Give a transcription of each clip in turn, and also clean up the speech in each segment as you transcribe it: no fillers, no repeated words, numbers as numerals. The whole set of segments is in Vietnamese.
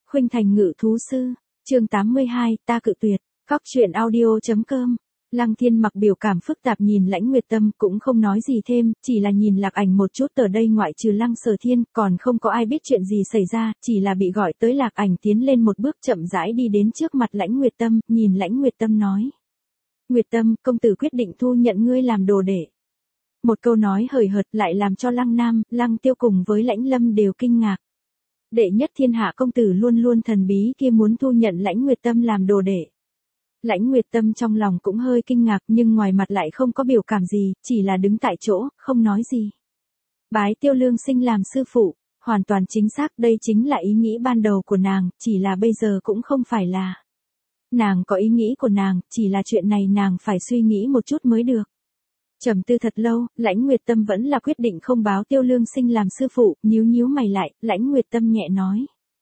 Khuynh Thành Ngự Thú Sư, chương 82, ta cự tuyệt, Cóc truyện audio.com. Lăng Thiên mặc biểu cảm phức tạp nhìn Lãnh Nguyệt Tâm cũng không nói gì thêm, chỉ là nhìn Lạc Ảnh một chút. Ở đây ngoại trừ Lăng Sở Thiên, còn không có ai biết chuyện gì xảy ra, chỉ là bị gọi tới. Lạc Ảnh tiến lên một bước chậm rãi đi đến trước mặt Lãnh Nguyệt Tâm, nhìn Lãnh Nguyệt Tâm nói. Nguyệt Tâm, công tử quyết định thu nhận ngươi làm đồ đệ. Một câu nói hời hợt lại làm cho Lăng Nam, Lăng Tiêu cùng với Lãnh Lâm đều kinh ngạc. Đệ nhất thiên hạ công tử luôn luôn thần bí kia muốn thu nhận Lãnh Nguyệt Tâm làm đồ đệ. Lãnh Nguyệt Tâm trong lòng cũng hơi kinh ngạc nhưng ngoài mặt lại không có biểu cảm gì, chỉ là đứng tại chỗ, không nói gì. Bái Tiêu Lương Sinh làm sư phụ, hoàn toàn chính xác, đây chính là ý nghĩ ban đầu của nàng, chỉ là bây giờ cũng không phải là. Nàng có ý nghĩ của nàng, chỉ là chuyện này nàng phải suy nghĩ một chút mới được. Trầm tư thật lâu, Lãnh Nguyệt Tâm vẫn là quyết định không báo Tiêu Lương Sinh làm sư phụ, nhíu mày lại, Lãnh Nguyệt Tâm nhẹ nói.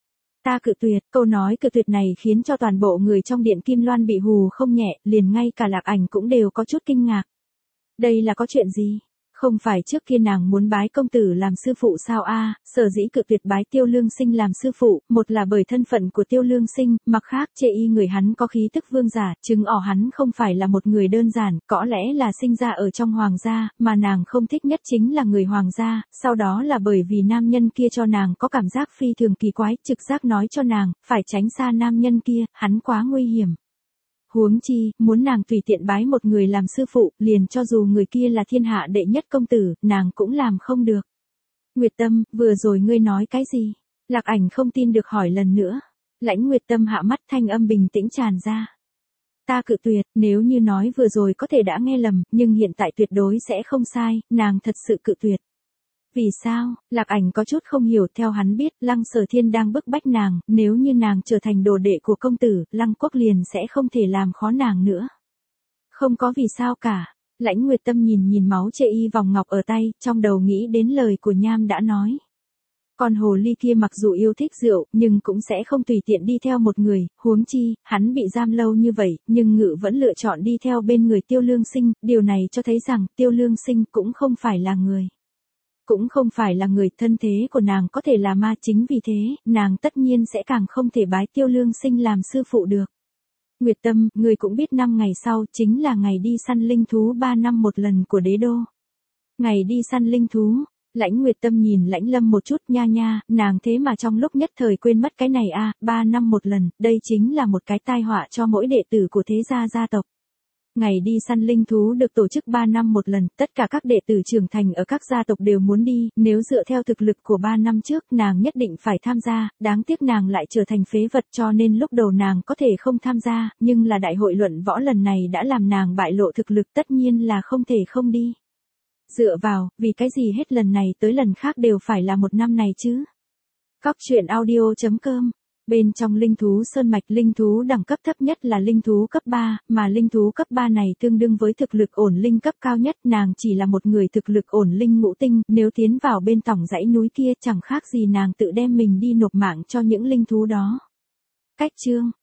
Ta cự tuyệt, câu nói cự tuyệt này khiến cho toàn bộ người trong điện Kim Loan bị hù không nhẹ, liền ngay cả Lạc Ảnh cũng đều có chút kinh ngạc. Đây là có chuyện gì? Không phải trước kia nàng muốn bái công tử làm sư phụ sao a? Sở dĩ cự tuyệt bái Tiêu Lương Sinh làm sư phụ, một là bởi thân phận của Tiêu Lương Sinh, mặt khác chê y người hắn có khí tức vương giả, chứng ỏ hắn không phải là một người đơn giản, có lẽ là sinh ra ở trong hoàng gia, mà nàng không thích nhất chính là người hoàng gia, sau đó là bởi vì nam nhân kia cho nàng có cảm giác phi thường kỳ quái, trực giác nói cho nàng, phải tránh xa nam nhân kia, hắn quá nguy hiểm. Huống chi, muốn nàng tùy tiện bái một người làm sư phụ, liền cho dù người kia là thiên hạ đệ nhất công tử, nàng cũng làm không được. Nguyệt Tâm, vừa rồi ngươi nói cái gì? Lạc Ảnh không tin được hỏi lần nữa. Lãnh Nguyệt Tâm hạ mắt, thanh âm bình tĩnh tràn ra. Ta cự tuyệt, nếu như nói vừa rồi có thể đã nghe lầm, nhưng hiện tại tuyệt đối sẽ không sai, nàng thật sự cự tuyệt. Vì sao? Lạc Ảnh có chút không hiểu, theo hắn biết, Lăng Sở Thiên đang bức bách nàng, nếu như nàng trở thành đồ đệ của công tử, Lăng Quốc liền sẽ không thể làm khó nàng nữa. Không có vì sao cả. Lãnh Nguyệt Tâm nhìn máu chê y vòng ngọc ở tay, trong đầu nghĩ đến lời của Nham đã nói. Con hồ ly kia mặc dù yêu thích rượu, nhưng cũng sẽ không tùy tiện đi theo một người, huống chi, hắn bị giam lâu như vậy, nhưng Ngự vẫn lựa chọn đi theo bên người Tiêu Lương Sinh, điều này cho thấy rằng Tiêu Lương Sinh cũng không phải là người. Cũng không phải là người, thân thế của nàng có thể là ma, chính vì thế, nàng tất nhiên sẽ càng không thể bái Tiêu Lương Sinh làm sư phụ được. Nguyệt Tâm, người cũng biết 5 ngày sau, chính là ngày đi săn linh thú 3 năm một lần của đế đô. Ngày đi săn linh thú, Lãnh Nguyệt Tâm nhìn Lãnh Lâm một chút, nha, nàng thế mà trong lúc nhất thời quên mất cái này a, 3 năm một lần, đây chính là một cái tai họa cho mỗi đệ tử của thế gia tộc. Ngày đi săn linh thú được tổ chức 3 năm một lần, tất cả các đệ tử trưởng thành ở các gia tộc đều muốn đi, nếu dựa theo thực lực của 3 năm trước nàng nhất định phải tham gia, đáng tiếc nàng lại trở thành phế vật cho nên lúc đầu nàng có thể không tham gia, nhưng là đại hội luận võ lần này đã làm nàng bại lộ thực lực, tất nhiên là không thể không đi. Dựa vào, vì cái gì hết lần này tới lần khác đều phải là một năm này chứ? Cóc truyện audio.com. Bên trong linh thú sơn mạch, linh thú đẳng cấp thấp nhất là linh thú cấp 3, mà linh thú cấp 3 này tương đương với thực lực ổn linh cấp cao nhất, nàng chỉ là một người thực lực ổn linh ngũ tinh, nếu tiến vào bên tổng dãy núi kia chẳng khác gì nàng tự đem mình đi nộp mạng cho những linh thú đó. Cách chương